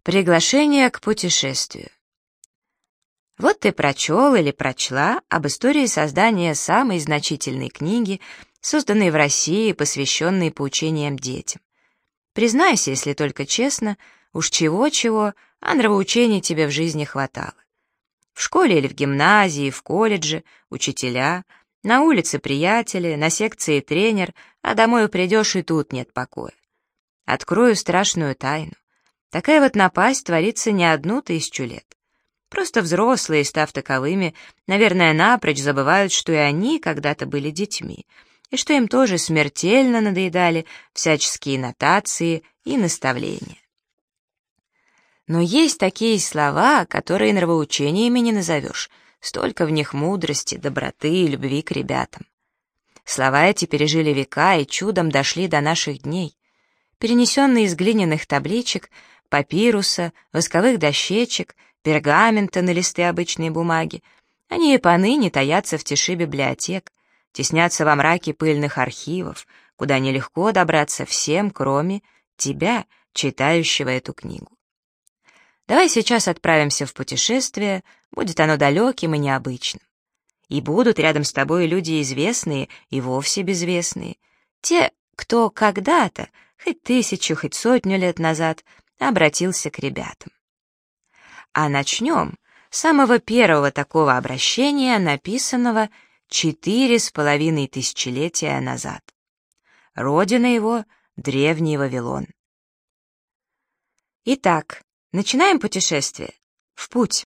Приглашение к путешествию. Вот ты прочел или прочла об истории создания самой значительной книги, созданной в России, посвященной поучениям детям. Признайся, если только честно, уж чего-чего, а нравоучений тебе в жизни хватало. В школе или в гимназии, в колледже, учителя, на улице приятели, на секции тренер, а домой придешь и тут нет покоя. Открою страшную тайну. Такая вот напасть творится не 1000 лет. Просто взрослые, став таковыми, наверное, напрочь забывают, что и они когда-то были детьми, и что им тоже смертельно надоедали всяческие нотации и наставления. Но есть такие слова, которые нравоучениями не назовешь, столько в них мудрости, доброты и любви к ребятам. Слова эти пережили века и чудом дошли до наших дней. Перенесенные из глиняных табличек, папируса, восковых дощечек, пергамента на листы обычной бумаги, они и поныне таятся в тиши библиотек, теснятся во мраке пыльных архивов, куда нелегко добраться всем, кроме тебя, читающего эту книгу. Давай сейчас отправимся в путешествие, будет оно далеким и необычным. И будут рядом с тобой люди известные и вовсе безвестные, те, кто когда-то, хоть 1000, хоть 100 лет назад, обратился к ребятам. А начнем с самого первого такого обращения, написанного 4,5 тысячелетия назад. Родина его — древний Вавилон. Итак, начинаем путешествие. В путь.